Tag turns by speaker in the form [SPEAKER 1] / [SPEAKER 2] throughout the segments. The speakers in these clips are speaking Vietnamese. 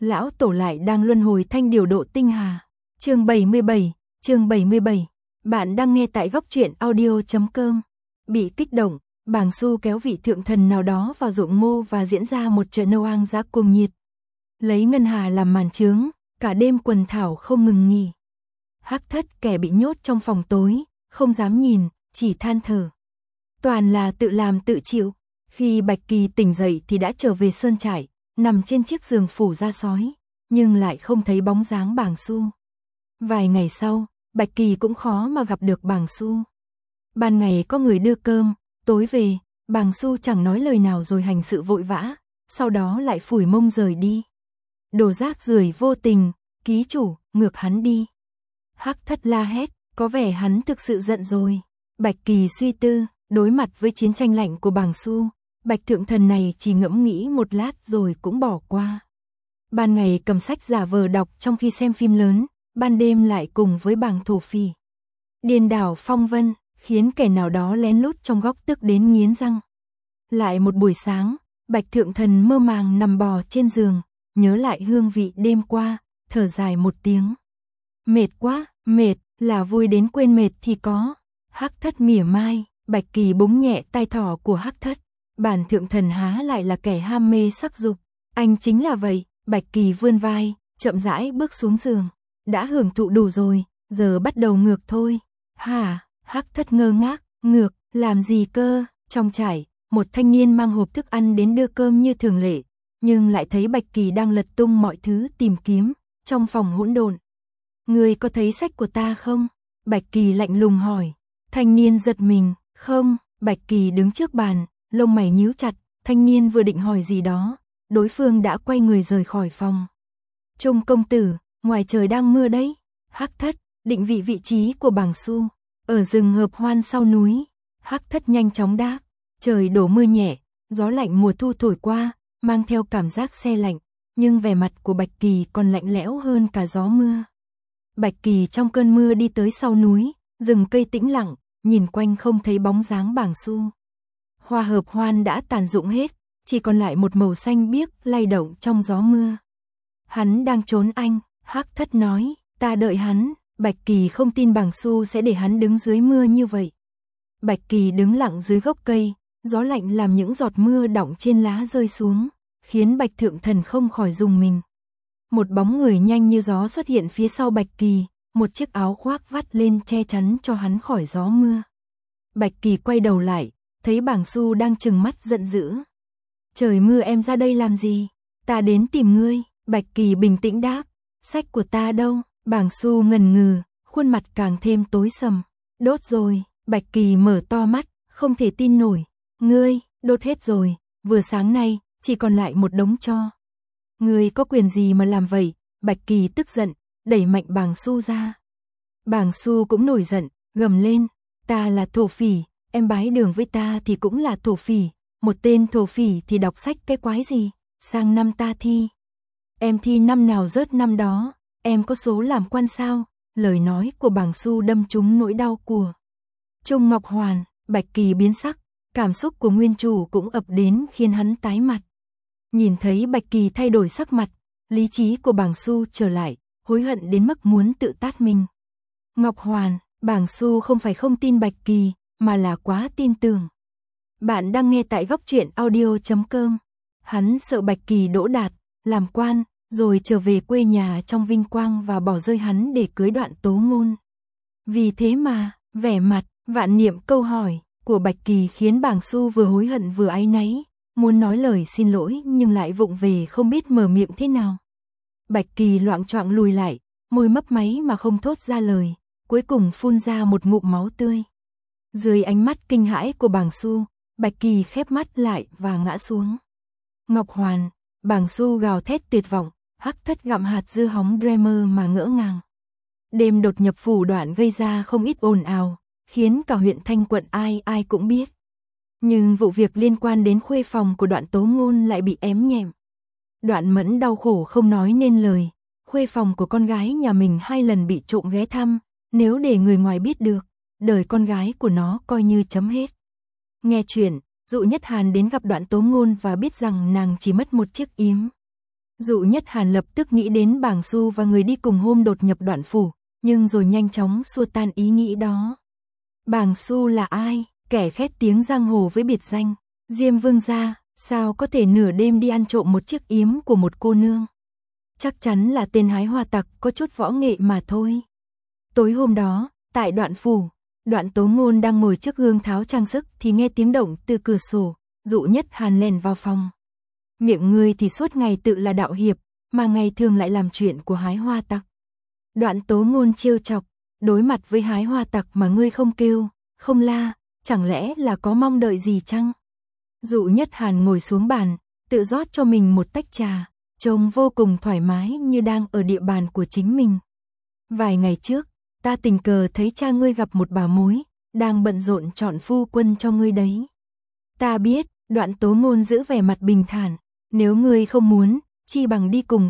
[SPEAKER 1] lão tổ lại đang luân hồi thanh điều độ tinh hà. Chương 77. Bạn đang nghe tại góc truyện audio.com. Bị kích động, Bàng Xu kéo vị thượng thần nào đó vào ruộng ngô và diễn ra một trận nâu hoang dã cuồng nhiệt. Lấy ngân hà làm màn chướng, cả đêm quần thảo không ngừng nghỉ. Hắc Thất kẻ bị nhốt trong phòng tối, không dám nhìn, chỉ than thở. Toàn là tự làm tự chịu. Khi Bạch Kỳ tỉnh dậy thì đã trở về sơn trại, nằm trên chiếc giường phủ da sói, nhưng lại không thấy bóng dáng Bàng Xu. Vài ngày sau, Bạch Kỳ cũng khó mà gặp được Bàng Xu. Ban ngày có người đưa cơm, tối về, Bàng Xu chẳng nói lời nào rồi hành sự vội vã, sau đó lại phủi mông rời đi. Đồ rác rưởi vô tình, ký chủ, ngược hắn đi. Hắc Thất la hét, có vẻ hắn thực sự giận rồi. Bạch Kỳ suy tư, đối mặt với chiến tranh lạnh của Bàng Xu, Bạch thượng thần này chỉ ngẫm nghĩ một lát rồi cũng bỏ qua. Ban ngày cầm sách giả vờ đọc trong khi xem phim lớn, ban đêm lại cùng với Bàng thổ phỉ điên đảo phong vân, khiến kẻ nào đó lén lút trong góc tức đến nghiến răng. Lại một buổi sáng, Bạch thượng thần mơ màng nằm bò trên giường, nhớ lại hương vị đêm qua, thở dài một tiếng. Mệt quá, mệt, là vui đến quên mệt thì có. Hắc Thất mỉa mai, Bạch Kỳ búng nhẹ tai thỏ của Hắc Thất. Bản thượng thần há lại là kẻ ham mê sắc dục. Anh chính là vậy. Bạch Kỳ vươn vai, chậm rãi bước xuống giường. Đã hưởng thụ đủ rồi, giờ bắt đầu ngược thôi. Hả? Hắc Thất ngơ ngác, ngược, làm gì cơ? Trong trại, một thanh niên mang hộp thức ăn đến đưa cơm như thường lệ, nhưng lại thấy Bạch Kỳ đang lật tung mọi thứ tìm kiếm, trong phòng hỗn độn. Ngươi có thấy sách của ta không? Bạch Kỳ lạnh lùng hỏi. Thanh niên giật mình, không. Bạch Kỳ đứng trước bàn, lông mày nhíu chặt, thanh niên vừa định hỏi gì đó, đối phương đã quay người rời khỏi phòng. Trung công tử, ngoài trời đang mưa đấy. Hắc Thất định vị trí của Bàng Xu, ở rừng hợp hoan sau núi. Hắc Thất nhanh chóng đáp, trời đổ mưa nhẹ, gió lạnh mùa thu thổi qua, mang theo cảm giác se lạnh, nhưng vẻ mặt của Bạch Kỳ còn lạnh lẽo hơn cả gió mưa. Bạch Kỳ trong cơn mưa đi tới sau núi, rừng cây tĩnh lặng, nhìn quanh không thấy bóng dáng Bàng Xu. Hoa hợp hoan đã tàn rụng hết, chỉ còn lại một màu xanh biếc lay động trong gió mưa. Hắn đang trốn anh, Hắc Thất nói, ta đợi hắn. Bạch Kỳ không tin Bàng Xu sẽ để hắn đứng dưới mưa như vậy. Bạch Kỳ đứng lặng dưới gốc cây, gió lạnh làm những giọt mưa đọng trên lá rơi xuống, khiến Bạch thượng thần không khỏi rùng mình. Một bóng người nhanh như gió xuất hiện phía sau Bạch Kỳ, một chiếc áo khoác vắt lên che chắn cho hắn khỏi gió mưa. Bạch Kỳ quay đầu lại, thấy Bàng Xu đang trừng mắt giận dữ. Trời mưa em ra đây làm gì? Ta đến tìm ngươi. Bạch Kỳ bình tĩnh đáp, sách của ta đâu? Bàng Xu ngần ngừ, khuôn mặt càng thêm tối sầm. Đốt rồi. Bạch Kỳ mở to mắt, không thể tin nổi. Ngươi, đốt hết rồi, vừa sáng nay, chỉ còn lại một đống tro. Ngươi có quyền gì mà làm vậy? Bạch Kỳ tức giận, đẩy mạnh Bàng Xu ra. Bàng Xu cũng nổi giận, gầm lên, ta là thổ phỉ, em bái đường với ta thì cũng là thổ phỉ, một tên thổ phỉ thì đọc sách cái quái gì, sang năm ta thi. Em thi năm nào rớt năm đó, em có số làm quan sao? Lời nói của Bàng Xu đâm trúng nỗi đau của Trung Ngọc Hoàn. Bạch Kỳ biến sắc, cảm xúc của nguyên chủ cũng ập đến khiến hắn tái mặt. Nhìn thấy Bạch Kỳ thay đổi sắc mặt, lý trí của Bàng Xu trở lại, hối hận đến mức muốn tự tát mình. Ngọc Hoàn, Bàng Xu không phải không tin Bạch Kỳ, mà là quá tin tưởng. Bạn đang nghe tại góc truyện audio.com. Hắn sợ Bạch Kỳ đỗ đạt, làm quan, rồi trở về quê nhà trong vinh quang và bỏ rơi hắn để cưới Đoạn Tố Ngôn. Vì thế mà, vẻ mặt, vạn niệm câu hỏi của Bạch Kỳ khiến Bàng Xu vừa hối hận vừa áy náy, muốn nói lời xin lỗi nhưng lại vụng về không biết mở miệng thế nào. Bạch Kỳ loạng choạng lùi lại, môi mấp máy mà không thốt ra lời, cuối cùng phun ra một ngụm máu tươi. Dưới ánh mắt kinh hãi của Bàng Xu, Bạch Kỳ khép mắt lại và ngã xuống. Ngọc Hoàn, Bàng Xu gào thét tuyệt vọng, Hắc Thất gặm hạt dưa hóng Dreamer mà ngỡ ngàng. Đêm đột nhập phủ Đoạn gây ra không ít ồn ào, khiến cả huyện Thanh Quận ai cũng biết. Nhưng vụ việc liên quan đến khuê phòng của Đoạn Tố Ngôn lại bị ém nhẹm. Đoạn Mẫn đau khổ không nói nên lời, khuê phòng của con gái nhà mình 2 lần bị trộm ghé thăm, nếu để người ngoài biết được, đời con gái của nó coi như chấm hết. Nghe chuyện, Dụ Nhất Hàn đến gặp Đoạn Tố Ngôn và biết rằng nàng chỉ mất một chiếc yếm. Dụ Nhất Hàn lập tức nghĩ đến Bàng Xu và người đi cùng hôm đột nhập Đoạn phủ, nhưng rồi nhanh chóng xua tan ý nghĩ đó. Bàng Xu là ai? Kẻ khét tiếng giang hồ với biệt danh Diêm Vương gia, sao có thể nửa đêm đi ăn trộm một chiếc yếm của một cô nương? Chắc chắn là tên hái hoa tặc có chút võ nghệ mà thôi. Tối hôm đó, tại Đoạn phủ, Đoạn Tố Ngôn đang ngồi trước gương tháo trang sức thì nghe tiếng động từ cửa sổ, Dụ Nhất Hàn lèn vào phòng. Miệng ngươi thì suốt ngày tự là đạo hiệp, mà ngày thường lại làm chuyện của hái hoa tặc. Đoạn Tố Ngôn trêu chọc, đối mặt với hái hoa tặc mà ngươi không kêu, không la, chẳng lẽ là có mong đợi gì chăng? Dụ Nhất Hàn ngồi xuống bàn, tự rót cho mình một tách trà, trông vô cùng thoải mái như đang ở địa bàn của chính mình. Vài ngày trước, ta tình cờ thấy cha ngươi gặp một bà mối, đang bận rộn chọn phu quân cho ngươi đấy. Ta biết, Đoạn Tố Ngôn giữ vẻ mặt bình thản, nếu ngươi không muốn, chi bằng đi cùng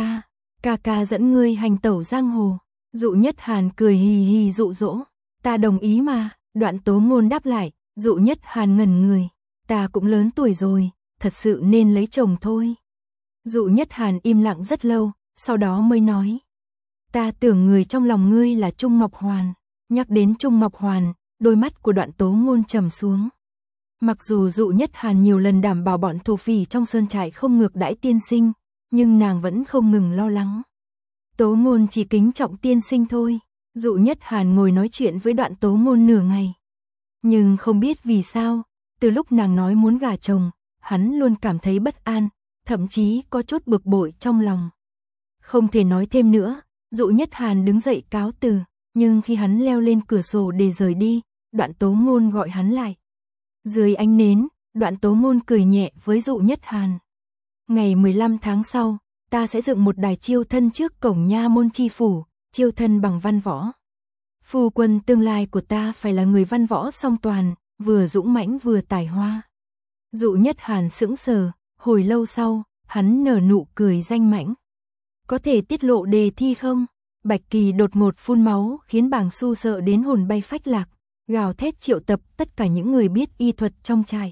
[SPEAKER 1] ca ca dẫn ngươi hành tẩu giang hồ. Dụ Nhất Hàn cười hì hì dụ dỗ, ta đồng ý mà. Đoạn Tố Ngôn đáp lại, Dụ Nhất Hàn ngẩn người, ta cũng lớn tuổi rồi, thật sự nên lấy chồng thôi. Dụ Nhất Hàn im lặng rất lâu, sau đó mới nói, ta tưởng người trong lòng ngươi là Trung Ngọc Hoàn. Nhắc đến Trung Ngọc Hoàn, đôi mắt của Đoạn Tố Ngôn trầm xuống. Mặc dù Dụ Nhất Hàn nhiều lần đảm bảo bọn thổ phỉ trong sơn trại không ngược đãi tiên sinh, nhưng nàng vẫn không ngừng lo lắng. Tố Ngôn chỉ kính trọng tiên sinh thôi. Dụ Nhất Hàn ngồi nói chuyện với Đoạn Tố Ngôn nửa ngày. Nhưng không biết vì sao, từ lúc nàng nói muốn gả chồng, hắn luôn cảm thấy bất an, thậm chí có chút bực bội trong lòng. Không thể nói thêm nữa, Dụ Nhất Hàn đứng dậy cáo từ, nhưng khi hắn leo lên cửa sổ để rời đi, Đoạn Tố Ngôn gọi hắn lại. Dưới ánh nến, Đoạn Tố Ngôn cười nhẹ với Dụ Nhất Hàn. Ngày 15 tháng sau, ta sẽ dựng một đài chiêu thân trước cổng nha môn chi phủ, chiêu thân bằng văn võ. Phu quân tương lai của ta phải là người văn võ song toàn, vừa dũng mãnh vừa tài hoa. Dụ Nhất Hàn sững sờ, hồi lâu sau, hắn nở nụ cười danh mãnh. Có thể tiết lộ đề thi không? Bạch Kỳ đột ngột phun máu khiến Bàng Xu sợ đến hồn bay phách lạc, gào thét triệu tập tất cả những người biết y thuật trong trại.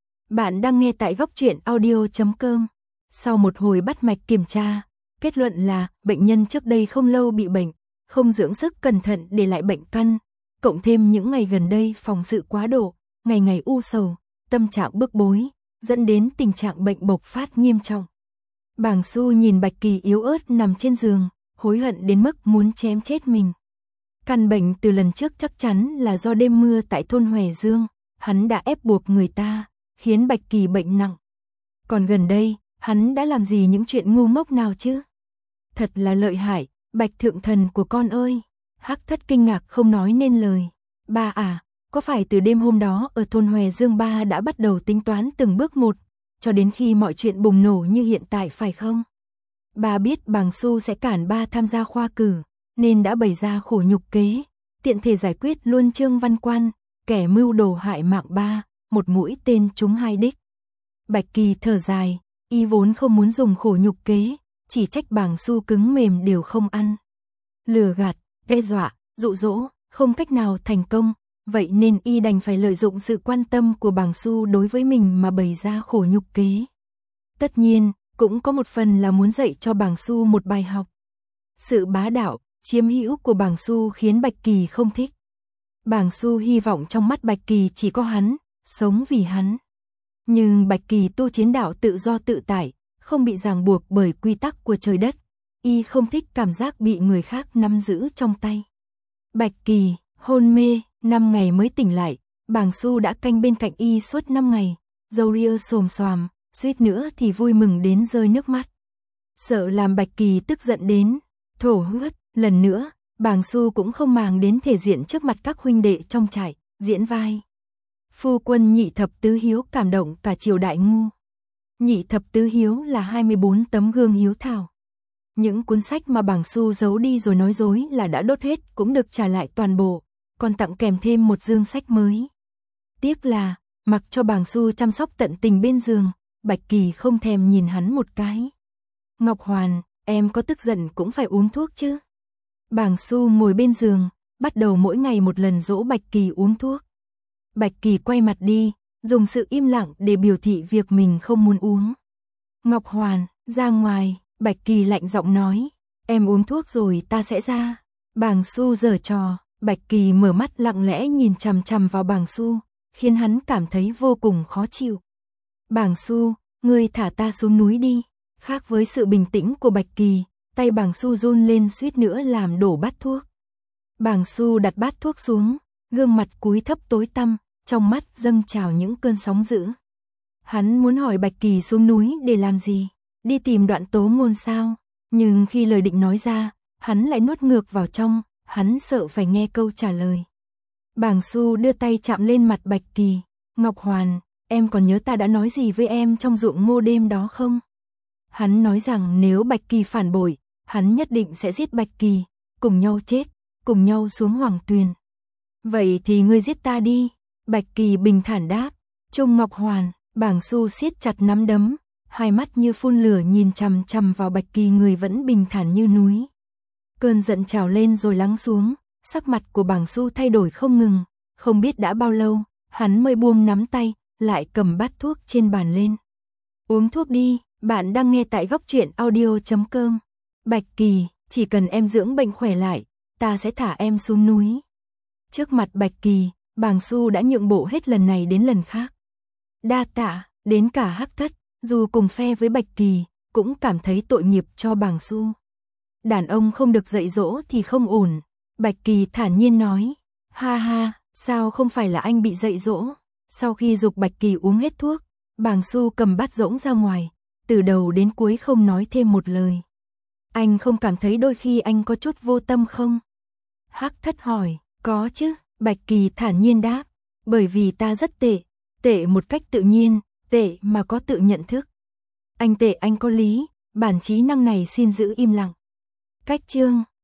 [SPEAKER 1] Bạn đang nghe tại Góc Truyện Audio.com. Sau một hồi bắt mạch kiểm tra, kết luận là bệnh nhân trước đây không lâu bị bệnh, không dưỡng sức cẩn thận để lại bệnh căn, cộng thêm những ngày gần đây phòng sự quá độ, ngày ngày u sầu, tâm trạng bức bối, dẫn đến tình trạng bệnh bộc phát nghiêm trọng. Bàng Xu nhìn Bạch Kỳ yếu ớt nằm trên giường, hối hận đến mức muốn chém chết mình. Căn bệnh từ lần trước chắc chắn là do đêm mưa tại thôn Hòe Dương, hắn đã ép buộc người ta, khiến Bạch Kỳ bệnh nặng. Còn gần đây, hắn đã làm gì những chuyện ngu ngốc nào chứ? Thật là lợi hại, Bạch thượng thần của con ơi. Hắc Thất kinh ngạc không nói nên lời. Ba à, có phải từ đêm hôm đó ở thôn Hòe Dương ba đã bắt đầu tính toán từng bước một, cho đến khi mọi chuyện bùng nổ như hiện tại phải không? Ba biết Bàng Xu sẽ cản ba tham gia khoa cử, nên đã bày ra khổ nhục kế, tiện thể giải quyết luôn Trương Văn Quan, kẻ mưu đồ hại mạng ba, một mũi tên trúng hai đích. Bạch Kỳ thở dài, y vốn không muốn dùng khổ nhục kế, chỉ trách Bàng Xu cứng mềm đều không ăn. Lừa gạt, đe dọa, dụ dỗ, không cách nào thành công, vậy nên y đành phải lợi dụng sự quan tâm của Bàng Xu đối với mình mà bày ra khổ nhục kế. Tất nhiên, cũng có một phần là muốn dạy cho Bàng Xu một bài học. Sự bá đạo, chiếm hữu của Bàng Xu khiến Bạch Kỳ không thích. Bàng Xu hy vọng trong mắt Bạch Kỳ chỉ có hắn, sống vì hắn. Nhưng Bạch Kỳ tu chiến đạo tự do tự tại, không bị ràng buộc bởi quy tắc của trời đất. Y không thích cảm giác bị người khác nắm giữ trong tay. Bạch Kỳ, hôn mê, 5 ngày mới tỉnh lại, Bàng Xu đã canh bên cạnh y suốt 5 ngày, râu ria xồm xoàm, suýt nữa thì vui mừng đến rơi nước mắt. Sợ làm Bạch Kỳ tức giận đến thổ huyết, lần nữa, Bàng Xu cũng không màng đến thể diện trước mặt các huynh đệ trong trại, diễn vai. Phu quân Nhị Thập Tứ Hiếu cảm động cả triều đại ngu. Nhị Thập Tứ Hiếu là 24 tấm gương hiếu thảo. Những cuốn sách mà Bàng Xu giấu đi rồi nói dối là đã đốt hết cũng được trả lại toàn bộ, còn tặng kèm thêm một dương sách mới. Tiếc là, mặc cho Bàng Xu chăm sóc tận tình bên giường, Bạch Kỳ không thèm nhìn hắn một cái. Ngọc Hoàn, em có tức giận cũng phải uống thuốc chứ. Bàng Xu ngồi bên giường, bắt đầu mỗi ngày một lần dỗ Bạch Kỳ uống thuốc. Bạch Kỳ quay mặt đi, dùng sự im lặng để biểu thị việc mình không muốn uống. Ngọc Hoàn, ra ngoài, Bạch Kỳ lạnh giọng nói, em uống thuốc rồi ta sẽ ra. Bàng Xu giở trò, Bạch Kỳ mở mắt lặng lẽ nhìn chằm chằm vào Bàng Xu, khiến hắn cảm thấy vô cùng khó chịu. Bàng Xu, ngươi thả ta xuống núi đi. Khác với sự bình tĩnh của Bạch Kỳ, tay Bàng Xu run lên suýt nữa làm đổ bát thuốc. Bàng Xu đặt bát thuốc xuống, gương mặt cúi thấp tối tăm, trong mắt dâng trào những cơn sóng dữ. Hắn muốn hỏi Bạch Kỳ xuống núi để làm gì? Đi tìm Đoạn Tố Ngôn sao? Nhưng khi lời định nói ra, hắn lại nuốt ngược vào trong, hắn sợ phải nghe câu trả lời. Bàng Xu đưa tay chạm lên mặt Bạch Kỳ, Ngọc Hoàn, em còn nhớ ta đã nói gì với em trong ruộng ngô đêm đó không? Hắn nói rằng nếu Bạch Kỳ phản bội, hắn nhất định sẽ giết Bạch Kỳ, cùng nhau chết, cùng nhau xuống Hoàng Tuyền. Vậy thì ngươi giết ta đi, Bạch Kỳ bình thản đáp. Trung Ngọc Hoàn, Bàng Xu siết chặt nắm đấm, hai mắt như phun lửa nhìn chằm chằm vào Bạch Kỳ, người vẫn bình thản như núi. Cơn giận trào lên rồi lắng xuống, sắc mặt của Bàng Xu thay đổi không ngừng, không biết đã bao lâu, hắn mới buông nắm tay, lại cầm bát thuốc trên bàn lên. Uống thuốc đi, bạn đang nghe tại Góc Truyện Audio.com. Bạch Kỳ, chỉ cần em dưỡng bệnh khỏe lại, ta sẽ thả em xuống núi. Trước mặt Bạch Kỳ, Bàng Xu đã nhượng bộ hết lần này đến lần khác. Đa tạ, đến cả Hắc Thất, dù cùng phe với Bạch Kỳ, cũng cảm thấy tội nghiệp cho Bàng Xu. Đàn ông không được dạy dỗ thì không ổn, Bạch Kỳ thản nhiên nói. Ha ha, sao không phải là anh bị dạy dỗ? Sau khi giục Bạch Kỳ uống hết thuốc, Bàng Xu cầm bát rỗng ra ngoài, từ đầu đến cuối không nói thêm một lời. Anh không cảm thấy đôi khi anh có chút vô tâm không? Hắc Thất hỏi. Có chứ, Bạch Kỳ thản nhiên đáp. Bởi vì ta rất tệ, tệ một cách tự nhiên, tệ mà có tự nhận thức. Anh tệ anh có lý, bản trí năng này xin giữ im lặng. Cách chương